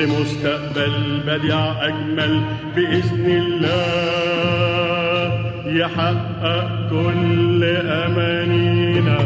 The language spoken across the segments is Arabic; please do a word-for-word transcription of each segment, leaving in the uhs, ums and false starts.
لمستقبل بديع أجمل بإذن الله يحقق كل أمانينا.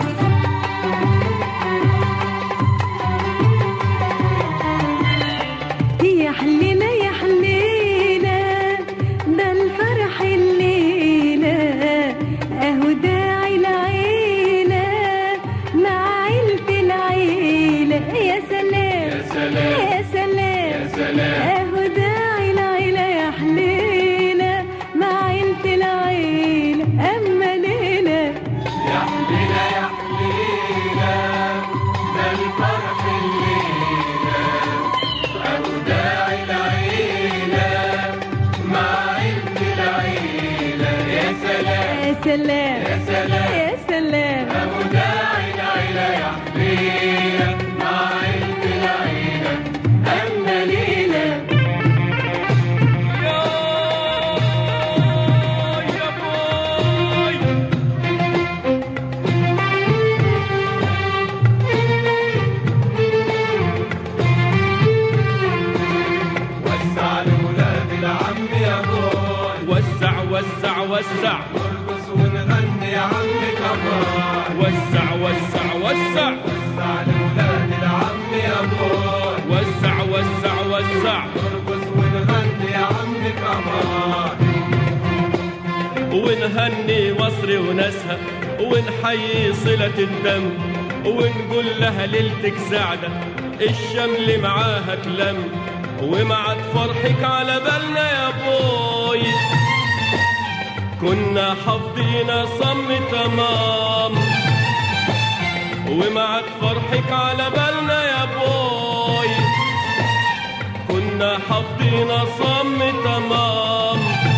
يا حلينا يا حلينا ده الفرح الليلة اهو داعي العيلة مع عيلة العيلة. يا سلام يا سلام يا سلام يا سلام اهو داعي العيلة يا حلينا مع عيلة العيلة. اما ليلة يا حلينا يا حلينا ده الفرح الليلة أهو داعي العيلة مع عيلة العيلة. يا سلام يا سلام يا سلام يا سلام أهو داعي العيلة يا حلينا مع عيلة العيلة. أما ليلة يا يا بوي وسع لولاد العم يا بوي، وسع وسع وسع نرقص ونغني يا عم كمان. وسع وسع وسع وسع لولاد العم يا بوي، وسع وسع وسع نرقص ونغني يا عم كمان. ونهني مصر وناسها ونحيي صلة الدم ونقول لها ليلتك سعدة الشمل معاها تلم ومعت فرحك على بالنا يا بوي. كنا حافظين صم تمام ومعت فرحك على بالنا يا بوي. كنا حافظين صم تمام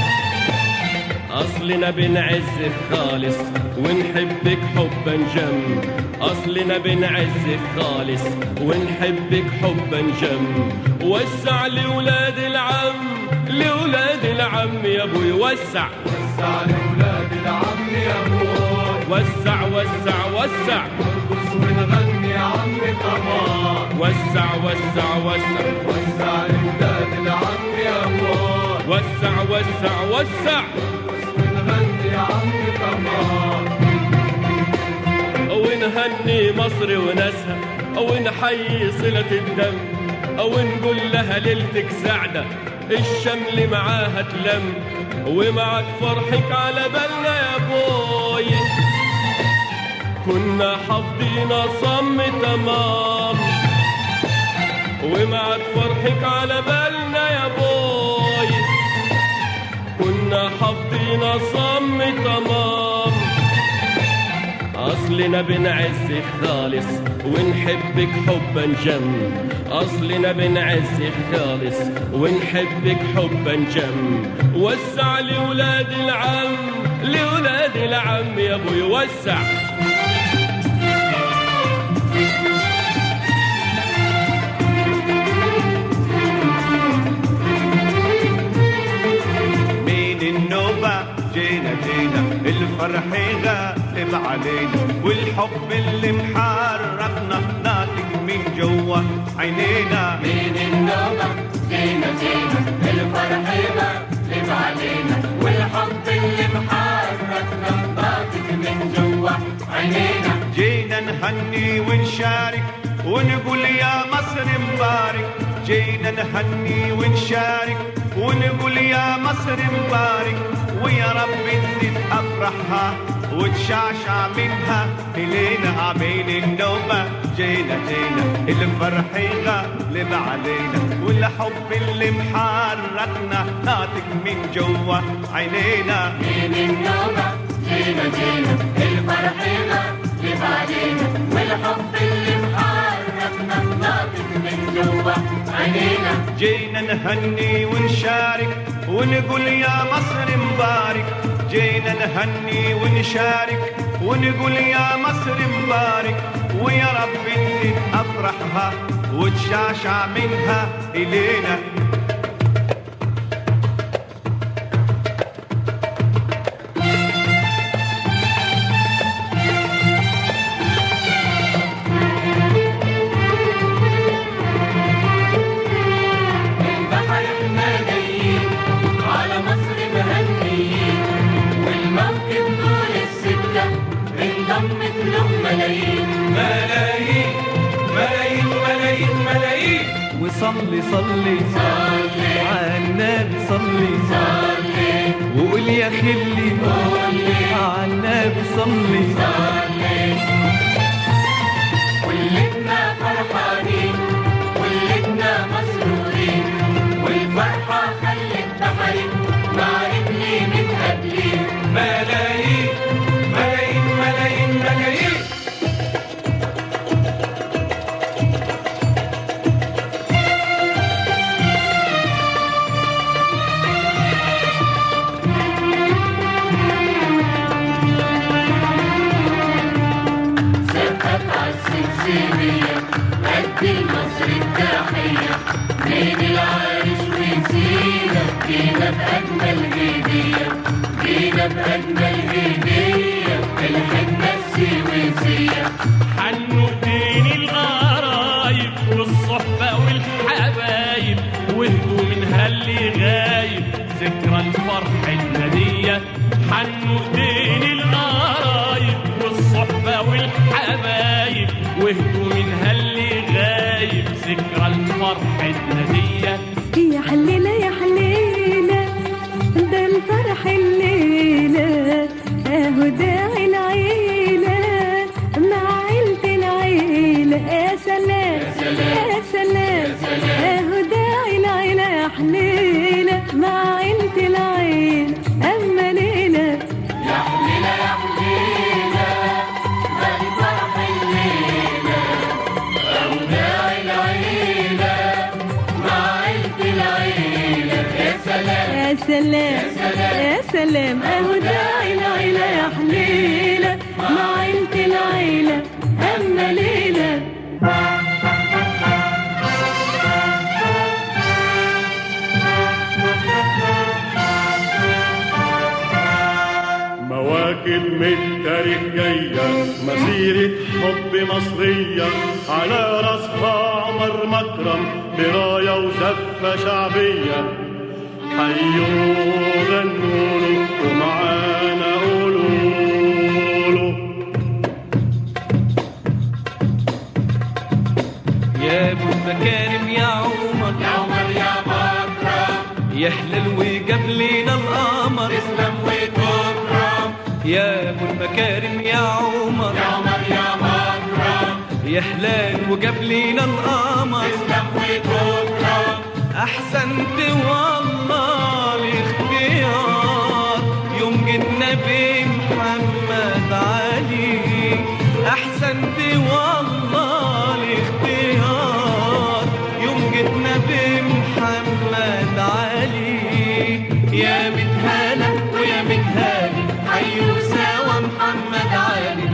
أصلنا بنعزك خالص ونحبك حبا جم. أصلنا بنعزك خالص ونحبك حبا جم. وسع لولاد العم لولاد العم يا ابوي. وسع وسع لولاد العم يا بوي، وسع وسع وسع نرقص ونغني يا عم كمان. وسع وسع وسع وسع لولاد العم يا بوي، وسع وسع وسع نرقص ونغني يا عم كمان. ونهني مصر وناسها ونحيي صلة الدم ونقول لها ليلتك سعدة الشمل معاها تلم ومعك فرحك على بالنا يا بوي. كنا حافظين صم تمام ومعك فرحك على بالنا يا بوي. كنا حافظين صم تمام أصلنا بنعزك خالص ونحبك حبا جم. أصلنا بنعزك خالص ونحبك حبا جم. وسع لولاد العم لولاد العم يا ابوي. وسع من النوبة جينا جينا الفرح غالب علينا والحب اللي محركنا ناطق من جوا عينينا. من النوبة جينا جينا الفرح غالب علينا والحب اللي محركنا ناطق من جوا عينينا. جينا نهني ونشارك ونقول يا مصر مبارك. جينا نهني ونشارك ونقول يا مصر مبارك. ويا رب تزيد افرحها وتشعشع منها الينا. عبين النوبة جينا جينا الفرح غالب علينا والحب اللي محركنا ناطق من جوا عينينا. من النوبة جينا جينا الفرح غالب علينا والحب اللي محركنا ناطق من جوا عينينا. جينا نهني ونشارك ونقول يا مصر مبارك. جينا نهني ونشارك ونقول يا مصر مبارك. ويا رب تزيد افرحها وتشعشع منها الينا. صلي صلي صلي عالنبي صلي صلي وقول يا خلي عالنبي صلي صلي. كلنا فرحانين كلنا مسرورين والفرحة خلت بحري مع ابني متقابلين. ملايين ملايين ملايين ملايين. سقف عالسلسلية قد المصر التحية بين العريش ونسينا جينا بأجمل هدية جينا بأجمل هدية الحنة السويسية. حنوا دين القرايب والصحبة والحبايب وهدوا من هاللي غايب ذكرى الفرح الندية. حنوا دين القرايب والصحبة والحبايب وهدوا من هاللي غايب ذكرى الفرح الندية. يا حليلة يا حليلة ده الفرح الليلة اهو داعي العيلة مع عيلة العيلة. يا سلام يا سلام اهو داعي العيلة يا حليلة مع عيلة العيلة اما ليلة. يا حليلة يا حليلة ده الفرح الليلة أهو داعي العيلة مع عيلة العيلة. يا سلام يا سلام يا سلام اهو داعي العيلة يا حليلة مع عيلة العيلة اما ليلة. مواكب من التاريخ جاية مسيرة حب مصرية على راسها عمر مكرم براية وزفة شعبية. حيوا غنوا ومعانا قولوا يا ابو المكارم يا عمر يا عمر يا مكرم يا هلال وجاب لينا القمر تسلم وتكرم. يا ابو المكارم يا عمر يا عمر يا مكرم يا هلال وجاب لينا القمر تسلم وتكرم. احسنت والله الاختيار يوم جينا بمحمد علي. احسنت والله الاختيار يوم جينا بمحمد علي. يا متهالة ويا متهالي حيوا سوا محمد علي.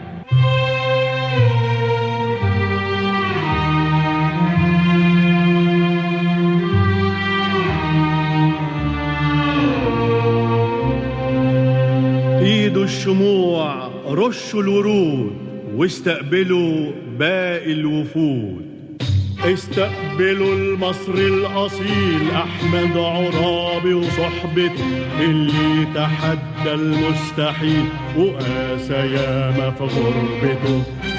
ايدوا الشموع رشوا الورود واستقبلوا باقي الوفود. استقبلوا المصري الأصيل أحمد عرابي وصحبته اللي تحدى المستحيل وقاسى ياما في غربته.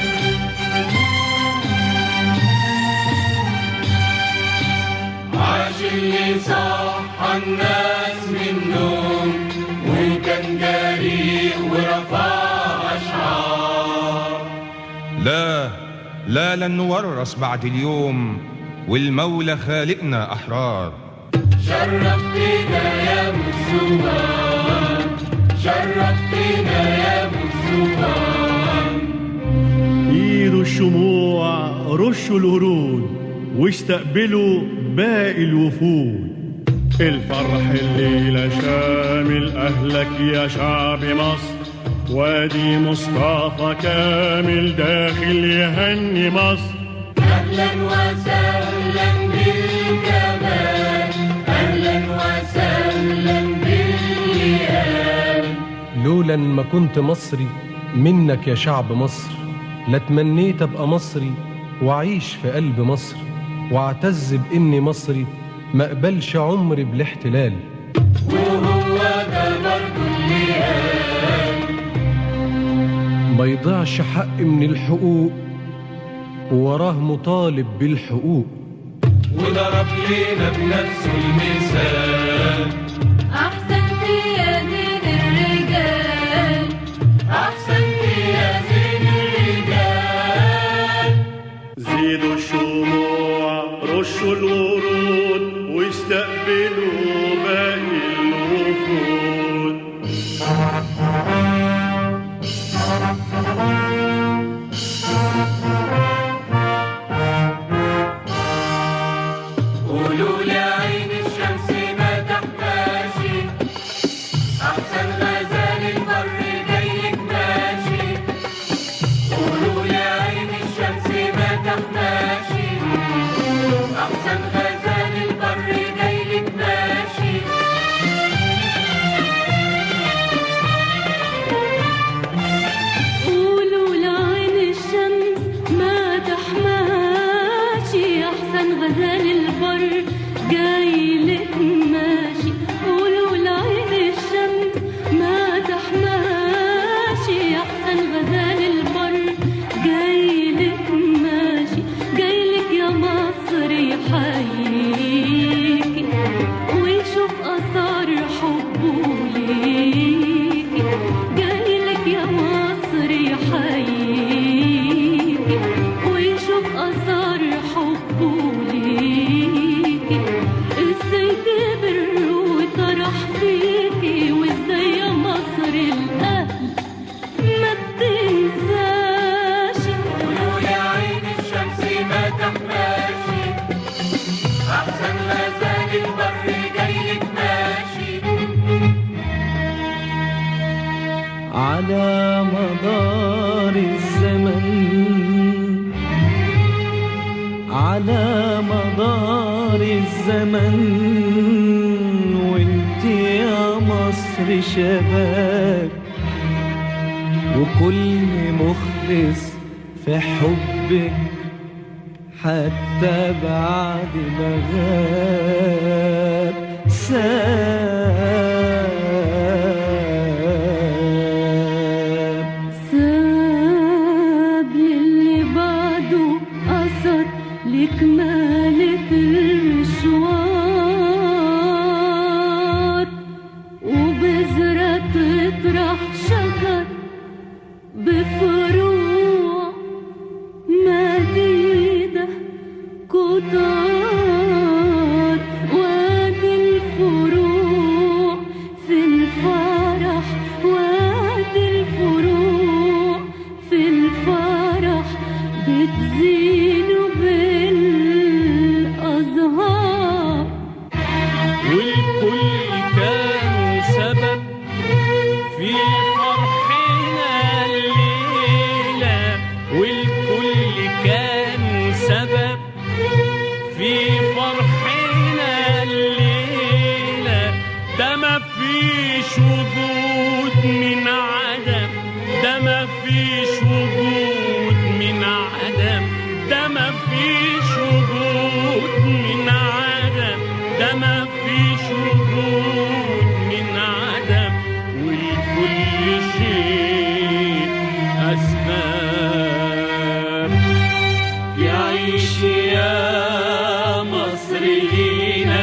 عاش اللي صح الناس من النوم وكان جريء ورفع أشعار. لا لا لن نورث بعد اليوم والمولى خالقنا أحرار. شرفتنا يا مسوان شرفتنا يا مسوان. ايدوا الشموع رشوا الورود واستقبلوا باقي الوفود. الفرح الليلة شامل أهلك يا شعب مصر وادي مصطفى كامل داخل يهني مصر. أهلا وسهلا بالجمال أهلا وسهلا بالليال. لولا ما كنت مصري منك يا شعب مصر لتمنيت ابقى مصري واعيش في قلب مصر واعتز باني مصري ما اقبلش عمري بالاحتلال. وهو ده برضه اللي قال ما يضيعش حق من الحقوق ووراه مطالب بالحقوق. وضرب لينا بنفسه المثال. أحسنت يا زين الرجال، أحسنت يا زين الرجال. زيدوا الشموع رشوا الورود واستقبلوا باقي الوفود. قولوا لعين الشمس ما تحماشي، أحسن غزال البر جايلك ماشي. قولوا لعين الشمس ما تحماشي، أحسن غزال البر جايلك ماشي. قولوا لعين الشمس ما تحماشي، أحسن غزال البر جايلك ماشي. قولوا لعين الشمس ما تحماشي، أحسن غزال البر جايلك ماشي. جايلك يا مصر يحييكي ويشوف أثار حبه ليكي. جايلك يا مصر يحييكي ويشوف أثار حبه ليكي. ازاي كبر وطرح فيكي، وازاي يا مصر الأهل ما بتنساش. قولوا لعين الشمس ما تحماشي، أحسن غزال البر جايلك ماشي. على مدار الزمن، على مدار الزمن وانت يا مصر شباب، وكل مخلص في حبك حتى بعد ما غاب ساب. ساب للي بعده أثر لكمالة المشوار، وبذرة تطرح شجر بفروع مديدة كتار. وادي الفروع في الفرح، وادي الفروع في الفرح بتزين بالأزهار. والكل كانوا سبب في فرحنا الليلة، والكل كانوا سبب في فرحنا الليلة. ده ما فيش وجود من عدم، ده ما فيش وجود من عدم، ده ما فيش وجود من عدم، ده ما فيش وجود من عدم. ولكل شيء أسباب. يعيش يا مصر لينا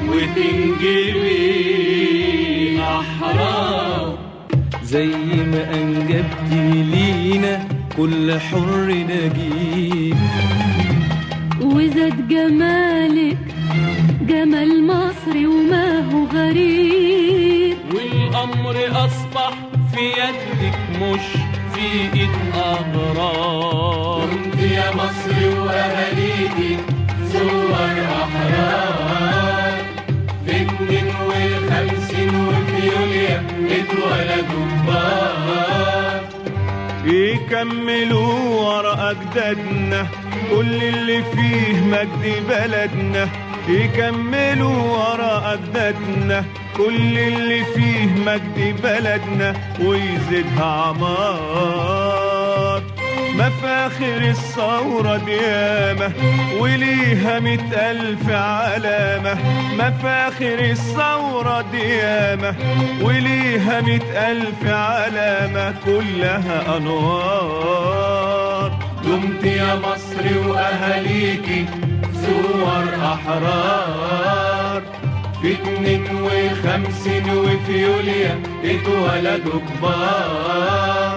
وتنجبي أحرار. زي ما أنجبتي لينا كل حر نجيب، وزاد جمالك جمال مصر وما هو غريب. والأمر أصبح في يدك مش في إيد أغرار. كنت يا مصر وأهاليكي صور أحرار. في اتنين وخمسين وفي يوليا اتولدوا كبار. يكملوا ورا أجدادنا كل اللي فيه مجد بلدنا. يكملوا ورا أجدادنا كل اللي فيه مجد بلدنا، ويزيدها عمار. مفاخر الثورة ديامة وليها مئة ألف علامة. مفاخر الثورة ديامة وليها مئة ألف علامة، كلها أنوار. دمت يا مصر وأهاليكي صور أحرار. في اتنين وخمسين وفي يوليا اتولدوا كبار.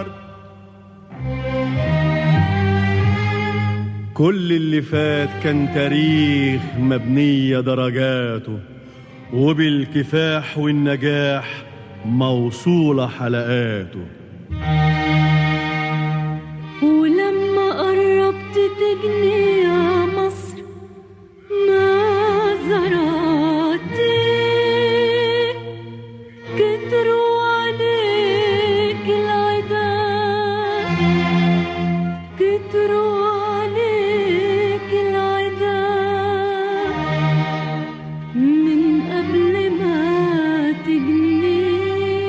كل اللي فات كان تاريخ مبنية درجاته، وبالكفاح والنجاح موصولة حلقاته. ولما قربت تجني يا مصر ما زرعتي، كتروا عليك العداء، كتروا عليك العداء، من قبل ما تجني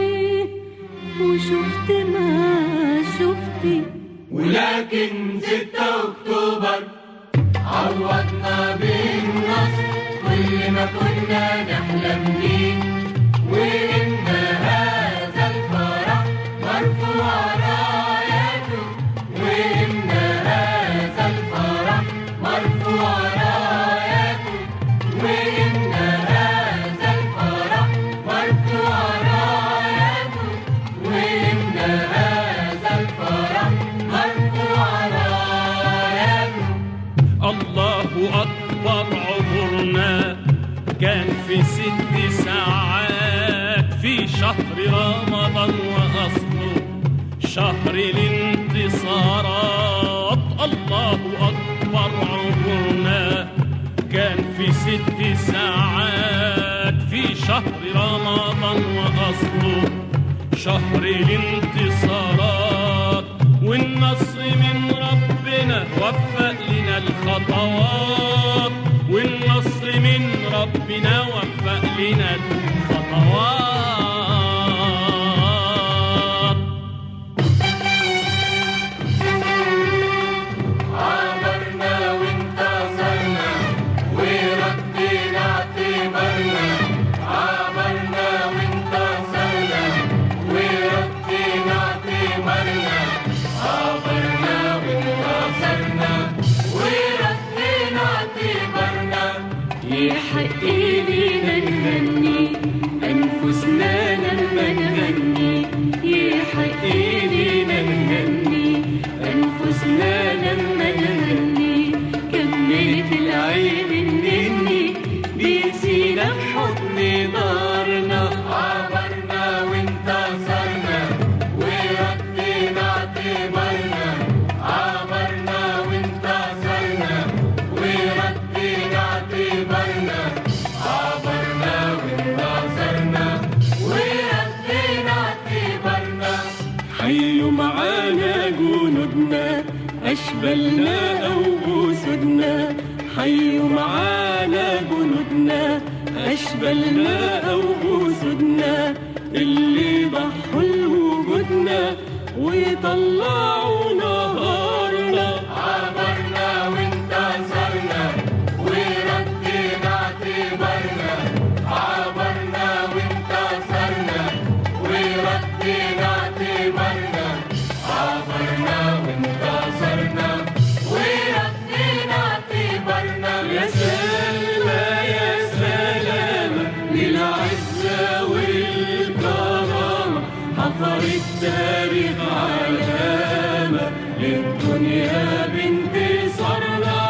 وشفت ما شفتي. ولكن ستة أكتوبر عوضنا بالنصر كل ما كنا نحلم بيه، وإن هذا الفرح مرفوع راياته، وإن هذا الفرح مرفوع راياته، وإن هذا الفرح مرفوع راياته، وإن هذا الفرح مرفوع راياته. الله أكبر عمرنا كان في ست ساعات في شهر رمضان وأصله شهر الانتصارات. الله أكبر عمرنا كان في ست ساعات في شهر رمضان وأصله شهر الانتصارات. والنصر من ربنا وفق لنا الخطوات، والنصر من ربنا وفق لنا الخطوات. عبرنا وانتصرنا وردينا اعتبارنا، عبرنا وانتصرنا وردينا اعتبارنا، عبرنا وانتصرنا وردينا اعتبارنا. يحق لينا نغني أنفسنا لما نغني، يحق لينا نغني أنفسنا لما نغني. كملت العين النني بيسينا بحضن دارنا، عبرنا وانتصرنا وردينا اعتبارنا، عبرنا وانتصرنا وردينا اعتبارنا، عبرنا وانتصرنا وردينا اعتبارنا. حيوا معانا جنودنا أشبلنا أو أسودنا، حيوا معانا جنودنا أشبلنا أو أسودنا، اللي ضحوا لوجودنا ويطلعوا نهارنا. عبرنا وانتصرنا وردينا اعتبارنا، عبرنا وانتصرنا وردينا اعتبارنا، عبرنا وانتصرنا وردينا اعتبارنا. يا سلامة يا سلامة للعزة والكرامة، حفر التاريخ علامة للدنيا بانتصارنا.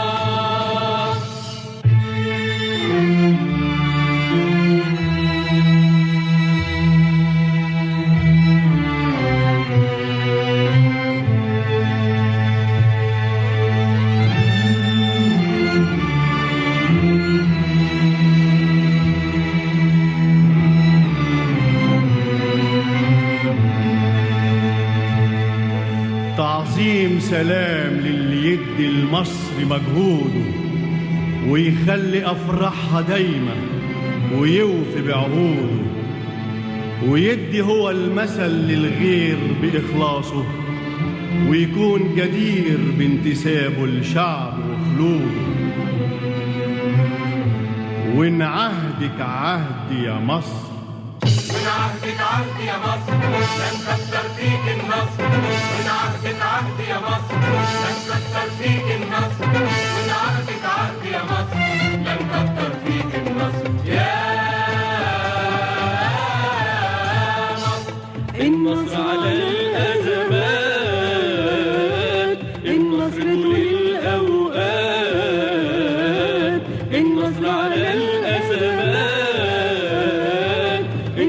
تعظيم سلام للي يدي لمصر مجهوده، ويخلي أفراحها دايما ويوفي بعهوده، ويدي هو المثل للغير بإخلاصه، ويكون جدير بانتسابه لشعبه وخلوده. وإن عهدك عهدي يا مصر، من عهدك عهد يا مصر لن تكتر فيك النصر، من عهدك عهد يا مصر لن تكتر فيك النصر، من عهدك عهد يا مصر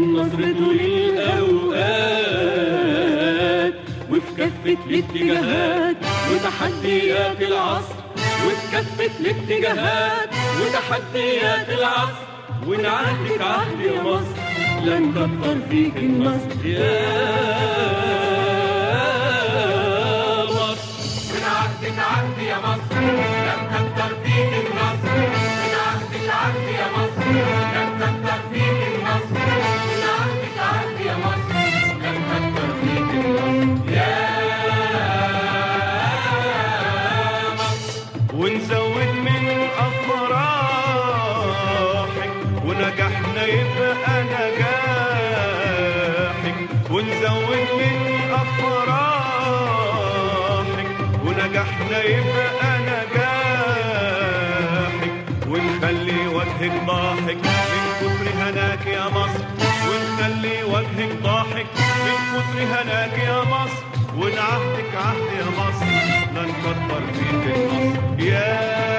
النصر طول الأوقات وفي كافة الاتجاهات وتحديات العصر وفي كافة الاتجاهات وتحديات العصر ونعهدك عهد يا مصر لا نكتر فيك النصر يا مصر. ونعهدك عهد يا مصر لا نكتر فيك النصر. ونعهدك عهد يا مصر لا نكتر فيك النصر. ونعهدك عهد يا مصر لا نكتر فيك النصر يا مصر. ونزود من أفراحك ونجاحنا يبقى نجاحك. ونزود من أفراحك ونجاحنا يبقى نجاحك. ونخلي وجهك ضاحك من كتر هناك يا مصر. ونخلي وجهك ضاحك من كتر هناك يا مصر. ونعهدك عهد يا مصر لا نكتر فيك النصر يا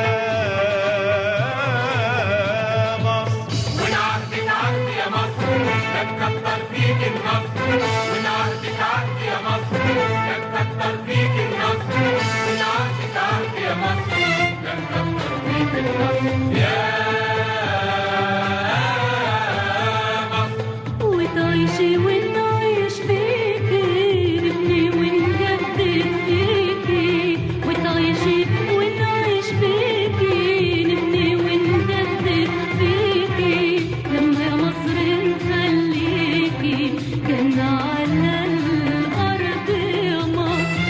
مصر. ونعهدك عهد يا مصر لا نكتر فيك النصر. ونعهدك عهد يا مصر لا نكتر فيك النصر. ونعهدك عهد يا مصر لا نكتر فيك النصر يا مصر. وتعيشي ونعيش فيكي نبني ونجدد فيكي. وتعيشي ونعيش فيكي نبني ونجدد فيكي. لما يا مصر نخليكي جنة على الأرض يا مصر.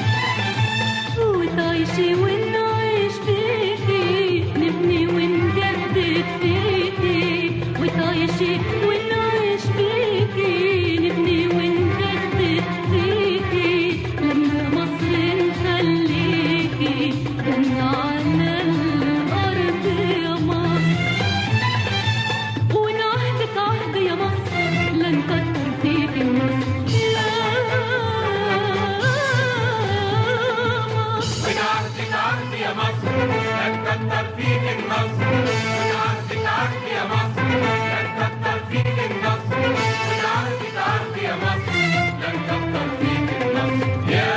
وتعيشي ونعيش فيكي نبني ونجدد فيكي. وتعيشي ونعيش فيكي نبني ونجدد فيكي. لما مصر نخليكي جنة على الأرض يا مصر. ونعهدك عهد يا مصر لا نكتر فيك النصر يا مصر. ونعهدك عهد يا مصر لا نكتر فيك النصر. ونعهدك عهد يا مصر لا نكتر فيك النصر. ونعهدك عهد يا مصر لا نكتر فيك النصر يا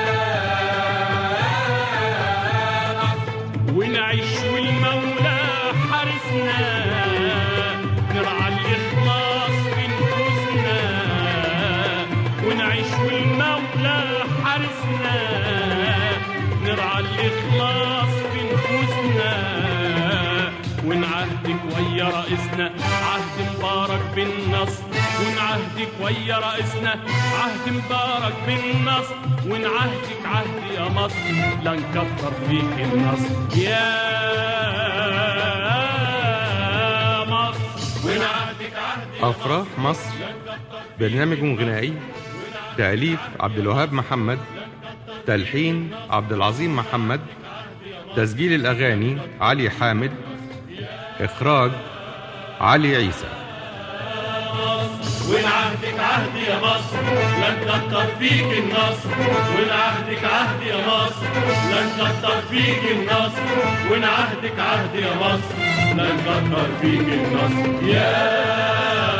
مصر. ونعيش والمولى حارسنا نرعى الإخلاص في نفوسنا. ونعيش والمولى حارسنا نرعى الإخلاص في نفوسنا. ونعهدك ويا رئيسنا عهد مبارك بالنصر. ونعهدك ويا رئيسنا عهد مبارك بالنصر. ونعهدك عهد يا مصر لا نكتر فيك النصر يا مصر. ونعهدك عهد أفراح مصر برنامج غنائي. تأليف عبد الوهاب محمد. تلحين عبد العظيم محمد. تسجيل الأغاني علي حامد. إخراج علي عيسى. ونعهدك عهد يا مصر لا نكتر فيك النصر. ونعهدك عهد يا مصر لا نكتر فيك النصر. ونعهدك عهد يا مصر لا نكتر فيك النصر يا